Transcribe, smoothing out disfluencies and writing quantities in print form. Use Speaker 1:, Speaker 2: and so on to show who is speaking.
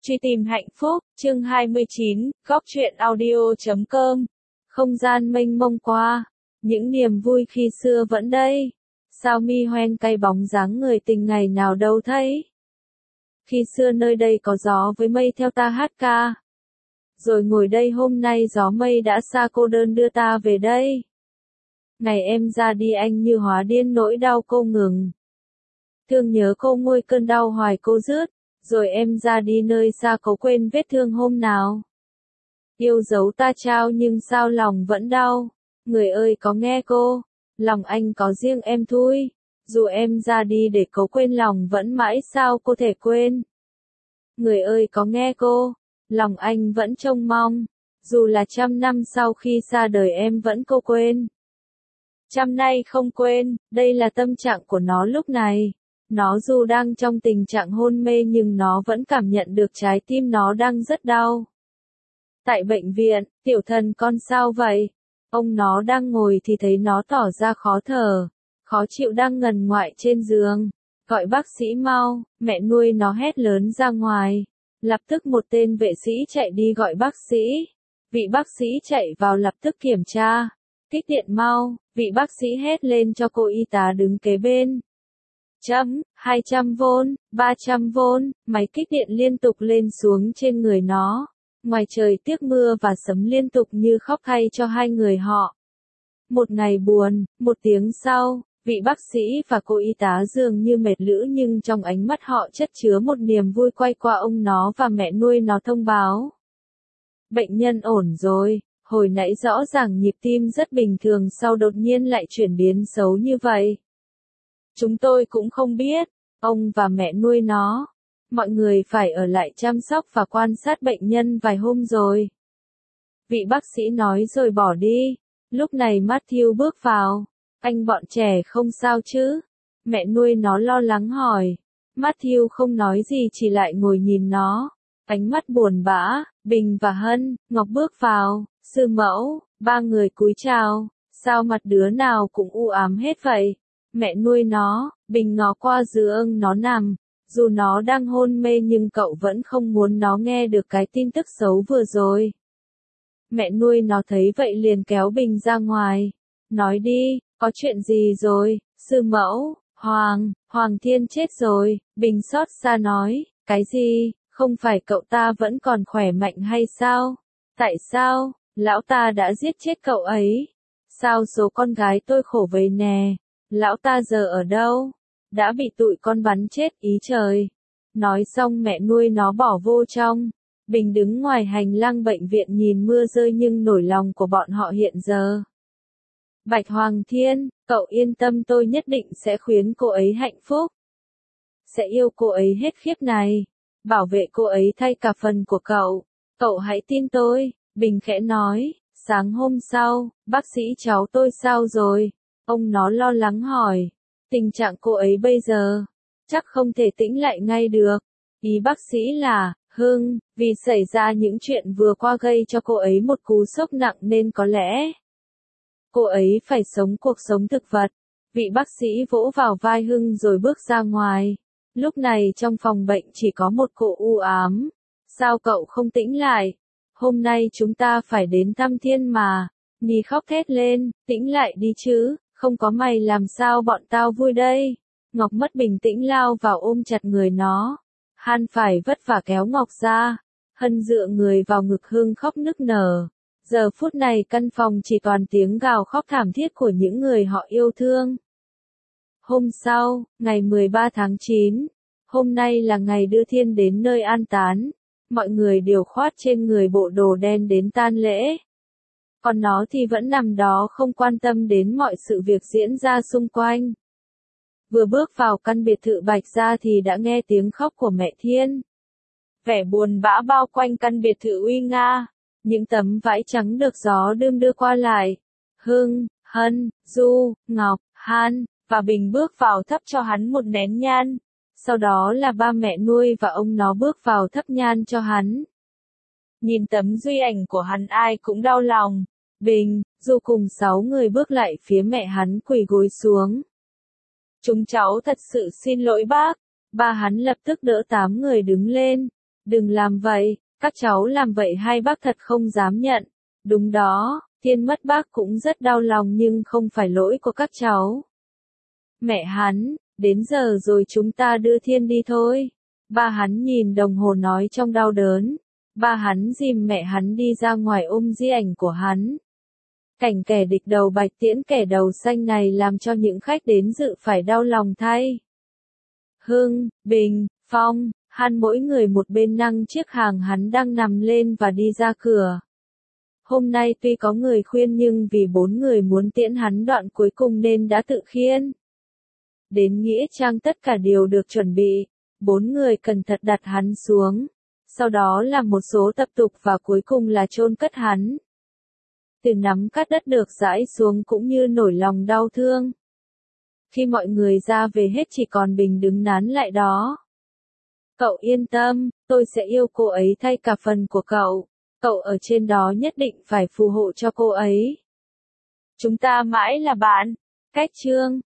Speaker 1: Truy tìm hạnh phúc, chương 29, góc truyện audio.com. Không gian mênh mông qua, những niềm vui khi xưa vẫn đây. Sao mi hoen cay bóng dáng người tình ngày nào đâu thấy. Khi xưa nơi đây có gió với mây theo ta hát ca. Rồi ngồi đây hôm nay gió mây đã xa cô đơn đưa ta về đây. Ngày em ra đi anh như hóa điên nỗi đau cô ngừng. Thương nhớ cô nguôi cơn đau hoài cô rứt. Rồi em ra đi nơi xa có quên vết thương hôm nào. Yêu dấu ta trao nhưng sao lòng vẫn đau. Người ơi có nghe cô, lòng anh có riêng em thôi. Dù em ra đi để cố quên lòng vẫn mãi sao cô thể quên. Người ơi có nghe cô, lòng anh vẫn trông mong. Dù là 100 năm sau khi xa đời em vẫn cô quên. 100 nay không quên, đây là tâm trạng của nó lúc này. Nó dù đang trong tình trạng hôn mê nhưng nó vẫn cảm nhận được trái tim nó đang rất đau. Tại bệnh viện, tiểu thần con sao vậy? Ông nó đang ngồi thì thấy nó tỏ ra khó thở, khó chịu đang ngần ngoại trên giường. Gọi bác sĩ mau, mẹ nuôi nó hét lớn ra ngoài. Lập tức một tên vệ sĩ chạy đi gọi bác sĩ. Vị bác sĩ chạy vào lập tức kiểm tra. Kích điện mau, vị bác sĩ hét lên cho cô y tá đứng kế bên. 200V, 300V, máy kích điện liên tục lên xuống trên người nó. Ngoài trời tiếc mưa và sấm liên tục như khóc thay cho hai người họ. Một ngày buồn, một tiếng sau, vị bác sĩ và cô y tá dường như mệt lử nhưng trong ánh mắt họ chất chứa một niềm vui quay qua ông nó và mẹ nuôi nó thông báo. Bệnh nhân ổn rồi, hồi nãy rõ ràng nhịp tim rất bình thường sau đột nhiên lại chuyển biến xấu như vậy. Chúng tôi cũng không biết, ông và mẹ nuôi nó. Mọi người phải ở lại chăm sóc và quan sát bệnh nhân vài hôm rồi. Vị bác sĩ nói rồi bỏ đi. Lúc này Matthew bước vào. Anh bọn trẻ không sao chứ? Mẹ nuôi nó lo lắng hỏi. Matthew không nói gì chỉ lại ngồi nhìn nó. Ánh mắt buồn bã, Bình và Hân, Ngọc bước vào. Sư mẫu, ba người cúi chào. Sao mặt đứa nào cũng u ám hết vậy? Mẹ nuôi nó, Bình ngó qua giường nó nằm. Dù nó đang hôn mê nhưng cậu vẫn không muốn nó nghe được cái tin tức xấu vừa rồi. Mẹ nuôi nó thấy vậy liền kéo Bình ra ngoài. Nói đi, có chuyện gì rồi, sư mẫu, Hoàng Thiên chết rồi, Bình xót xa nói, cái gì, không phải cậu ta vẫn còn khỏe mạnh hay sao? Tại sao, lão ta đã giết chết cậu ấy? Sao số con gái tôi khổ vậy nè? Lão ta giờ ở đâu? Đã bị tụi con bắn chết ý trời. Nói xong mẹ nuôi nó bỏ vô trong. Bình đứng ngoài hành lang bệnh viện nhìn mưa rơi nhưng nỗi lòng của bọn họ hiện giờ. Bạch Hoàng Thiên, cậu yên tâm tôi nhất định sẽ khuyến cô ấy hạnh phúc. Sẽ yêu cô ấy hết khiếp này. Bảo vệ cô ấy thay cả phần của cậu. Cậu hãy tin tôi, Bình khẽ nói. Sáng hôm sau, bác sĩ cháu tôi sao rồi? Ông nó lo lắng hỏi. Tình trạng cô ấy bây giờ, chắc không thể tĩnh lại ngay được. Ý bác sĩ là, vì xảy ra những chuyện vừa qua gây cho cô ấy một cú sốc nặng nên có lẽ cô ấy phải sống cuộc sống thực vật. Vị bác sĩ vỗ vào vai Hưng rồi bước ra ngoài. Lúc này trong phòng bệnh chỉ có một cô u ám. Sao cậu không tĩnh lại? Hôm nay chúng ta phải đến thăm Thiên mà. Nhi khóc thét lên, tĩnh lại đi chứ. Không có mày làm sao bọn tao vui đây. Ngọc mất bình tĩnh lao vào ôm chặt người nó. Han phải vất vả kéo Ngọc ra. Hân dựa người vào ngực Hưng khóc nức nở. Giờ phút này căn phòng chỉ toàn tiếng gào khóc thảm thiết của những người họ yêu thương. Hôm sau, ngày 13 tháng 9. Hôm nay là ngày đưa Thiên đến nơi an táng. Mọi người đều khoác trên người bộ đồ đen đến tang lễ. Còn nó thì vẫn nằm đó không quan tâm đến mọi sự việc diễn ra xung quanh. Vừa bước vào căn biệt thự Bạch Gia thì đã nghe tiếng khóc của mẹ Thiên. Vẻ buồn bã bao quanh căn biệt thự uy nga. Những tấm vải trắng được gió đươm đưa qua lại. Hưng, Hân, Du, Ngọc, Han và Bình bước vào thắp cho hắn một nén nhang. Sau đó là ba mẹ nuôi và ông nó bước vào thắp nhang cho hắn. Nhìn tấm duy ảnh của hắn ai cũng đau lòng. Bình, Du cùng 6 người bước lại phía mẹ hắn quỳ gối xuống. Chúng cháu thật sự xin lỗi bác. Ba hắn lập tức đỡ 8 người đứng lên. Đừng làm vậy, các cháu làm vậy hai bác thật không dám nhận. Đúng đó, Thiên mất bác cũng rất đau lòng nhưng không phải lỗi của các cháu. Mẹ hắn, đến giờ rồi chúng ta đưa Thiên đi thôi. Ba hắn nhìn đồng hồ nói trong đau đớn. Ba hắn dìm mẹ hắn đi ra ngoài ôm di ảnh của hắn. Cảnh kẻ địch đầu bạch tiễn kẻ đầu xanh này làm cho những khách đến dự phải đau lòng thay. Hưng, Bình, Phong, Han mỗi người một bên nâng chiếc hàng hắn đang nằm lên và đi ra cửa. Hôm nay tuy có người khuyên nhưng vì bốn người muốn tiễn hắn đoạn cuối cùng nên đã tự khiêng. Đến nghĩa trang tất cả đều được chuẩn bị, bốn người cẩn thận đặt hắn xuống. Sau đó là một số tập tục và cuối cùng là chôn cất hắn. Từ nắm cát đất được rải xuống cũng như nổi lòng đau thương. Khi mọi người ra về hết chỉ còn Bình đứng nán lại đó. Cậu yên tâm, tôi sẽ yêu cô ấy thay cả phần của cậu. Cậu ở trên đó nhất định phải phù hộ cho cô ấy. Chúng ta mãi là bạn. Cách chương